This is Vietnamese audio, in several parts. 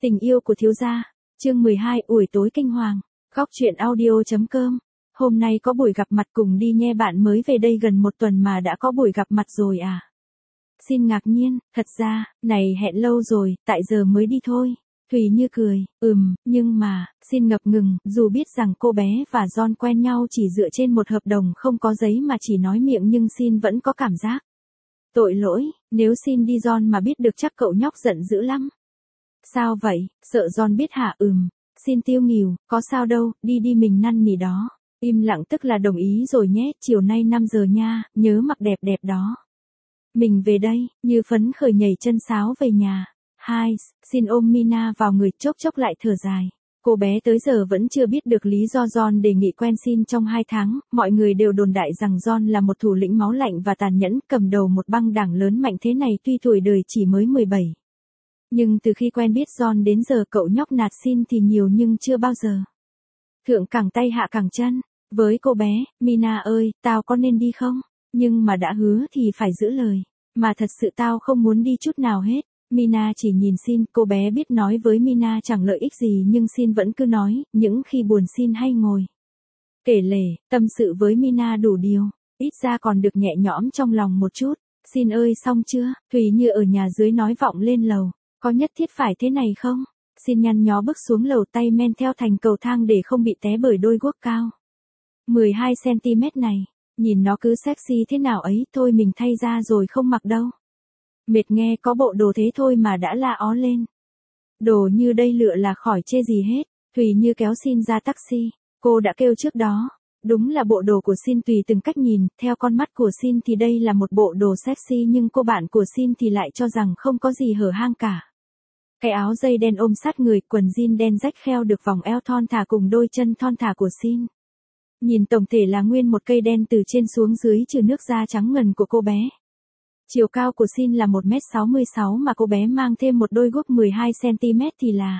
Tình yêu của thiếu gia, chương 12 ủi tối kinh hoàng, góc truyện audio.com. Hôm nay có buổi gặp mặt cùng đi nhe, bạn mới về đây gần một tuần mà đã có buổi gặp mặt rồi à? Xin ngạc nhiên, thật ra, này hẹn lâu rồi, tại giờ mới đi thôi. Thùy Như cười, nhưng mà, xin ngập ngừng, dù biết rằng cô bé và John quen nhau chỉ dựa trên một hợp đồng không có giấy mà chỉ nói miệng, nhưng xin vẫn có cảm giác tội lỗi, nếu xin đi John mà biết được chắc cậu nhóc giận dữ lắm. Sao vậy, sợ John biết hả? Xin tiêu nghỉu, có sao đâu, đi đi mình năn nỉ đó. Im lặng tức là đồng ý rồi nhé, chiều nay 5 giờ nha, nhớ mặc đẹp đẹp đó. Mình về đây, Như phấn khởi nhảy chân sáo về nhà. Hai, xin ôm Mina vào người, chốc chốc lại thở dài. Cô bé tới giờ vẫn chưa biết được lý do John đề nghị quen xin trong 2 tháng, mọi người đều đồn đại rằng John là một thủ lĩnh máu lạnh và tàn nhẫn, cầm đầu một băng đảng lớn mạnh thế này tuy tuổi đời chỉ mới 17. Nhưng từ khi quen biết John đến giờ cậu nhóc nạt xin thì nhiều nhưng chưa bao giờ thượng cẳng tay hạ cẳng chân. Với cô bé, Mina ơi, tao có nên đi không? Nhưng mà đã hứa thì phải giữ lời. Mà thật sự tao không muốn đi chút nào hết. Mina chỉ nhìn xin, cô bé biết nói với Mina chẳng lợi ích gì nhưng xin vẫn cứ nói, những khi buồn xin hay ngồi kể lể, tâm sự với Mina đủ điều, ít ra còn được nhẹ nhõm trong lòng một chút. Xin ơi xong chưa? Thùy Như ở nhà dưới nói vọng lên lầu, có nhất thiết phải thế này không? Xin nhăn nhó bước xuống lầu, tay men theo thành cầu thang để không bị té bởi đôi guốc cao 12cm này. Nhìn nó cứ sexy thế nào ấy, thôi mình thay ra rồi không mặc đâu. Mệt nghe, có bộ đồ thế thôi mà đã la ó lên. Đồ như đây lựa là khỏi chê gì hết. Thùy Như kéo xin ra taxi. Cô đã kêu trước đó. Đúng là bộ đồ của xin tùy từng cách nhìn, theo con mắt của xin thì đây là một bộ đồ sexy nhưng cô bạn của xin thì lại cho rằng không có gì hở hang cả. Cái áo dây đen ôm sát người, quần jean đen rách kheo được vòng eo thon thả cùng đôi chân thon thả của xin. Nhìn tổng thể là nguyên một cây đen từ trên xuống dưới trừ nước da trắng ngần của cô bé. Chiều cao của xin là 1m66 mà cô bé mang thêm một đôi guốc 12cm thì là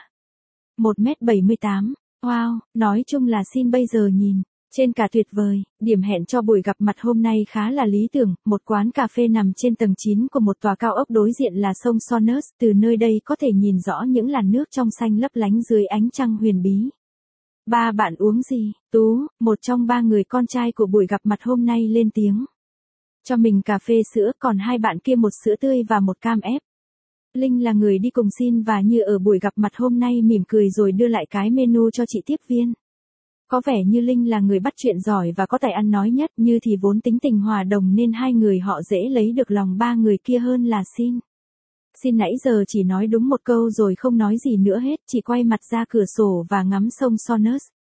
1m78. Wow, nói chung là xin bây giờ nhìn trên cả tuyệt vời. Điểm hẹn cho buổi gặp mặt hôm nay khá là lý tưởng, một quán cà phê nằm trên tầng 9 của một tòa cao ốc, đối diện là sông Soners, từ nơi đây có thể nhìn rõ những làn nước trong xanh lấp lánh dưới ánh trăng huyền bí. Ba bạn uống gì? Tú, một trong 3 người con trai của buổi gặp mặt hôm nay lên tiếng. Cho mình cà phê sữa, còn 2 bạn kia một sữa tươi và một cam ép. Linh là người đi cùng xin và Như ở buổi gặp mặt hôm nay, mỉm cười rồi đưa lại cái menu cho chị tiếp viên. Có vẻ như Linh là người bắt chuyện giỏi và có tài ăn nói nhất, Như thì vốn tính tình hòa đồng nên hai người họ dễ lấy được lòng 3 người kia hơn là xin. Xin nãy giờ chỉ nói đúng một câu rồi không nói gì nữa hết, chỉ quay mặt ra cửa sổ và ngắm sông Soners.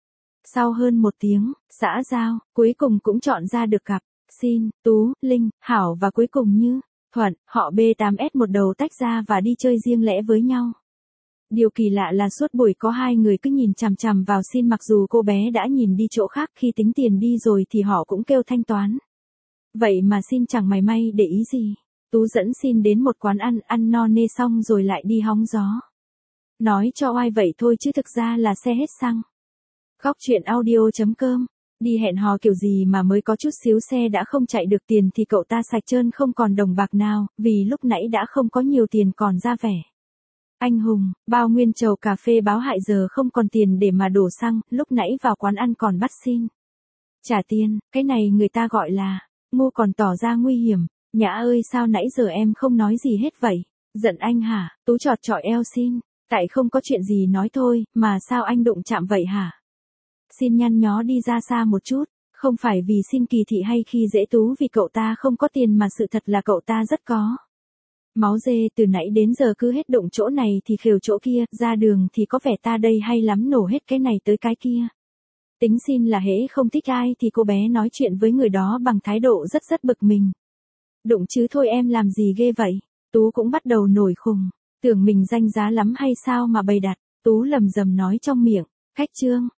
Sau hơn 1 tiếng, xã giao, cuối cùng cũng chọn ra được cặp. Xin, Tú, Linh, Hảo và cuối cùng Như, Thuận, họ B8S một đầu tách ra và đi chơi riêng lẻ với nhau. Điều kỳ lạ là suốt buổi có 2 người cứ nhìn chằm chằm vào xin, mặc dù cô bé đã nhìn đi chỗ khác, khi tính tiền đi rồi thì họ cũng kêu thanh toán. Vậy mà xin chẳng mảy may để ý gì. Tú dẫn xin đến một quán ăn no nê xong rồi lại đi hóng gió. Nói cho oai vậy thôi chứ thực ra là xe hết xăng. Góc truyện audio.com. Đi hẹn hò kiểu gì mà mới có chút xíu xe đã không chạy được tiền thì cậu ta sạch trơn không còn đồng bạc nào, vì lúc nãy đã không có nhiều tiền còn ra vẻ anh hùng, bao nguyên chầu cà phê báo hại giờ không còn tiền để mà đổ xăng, lúc nãy vào quán ăn còn bắt xin trả tiền, cái này người ta gọi là ngu, còn tỏ ra nguy hiểm. Nhã ơi, sao nãy giờ em không nói gì hết vậy? Giận anh hả? Tú chọt chọi eo xin. Tại không có chuyện gì nói thôi, mà sao anh đụng chạm vậy hả? Xin nhăn nhó đi ra xa một chút, không phải vì xin kỳ thị hay khi dễ Tú vì cậu ta không có tiền, mà sự thật là cậu ta rất có máu dê, từ nãy đến giờ cứ hết đụng chỗ này thì khều chỗ kia, ra đường thì có vẻ ta đây hay lắm, nổ hết cái này tới cái kia. Tính xin là hễ không thích ai thì cô bé nói chuyện với người đó bằng thái độ rất bực mình. Đụng chứ thôi em làm gì ghê vậy? Tú cũng bắt đầu nổi khùng, tưởng mình danh giá lắm hay sao mà bày đặt. Tú lầm rầm nói trong miệng, khách trương,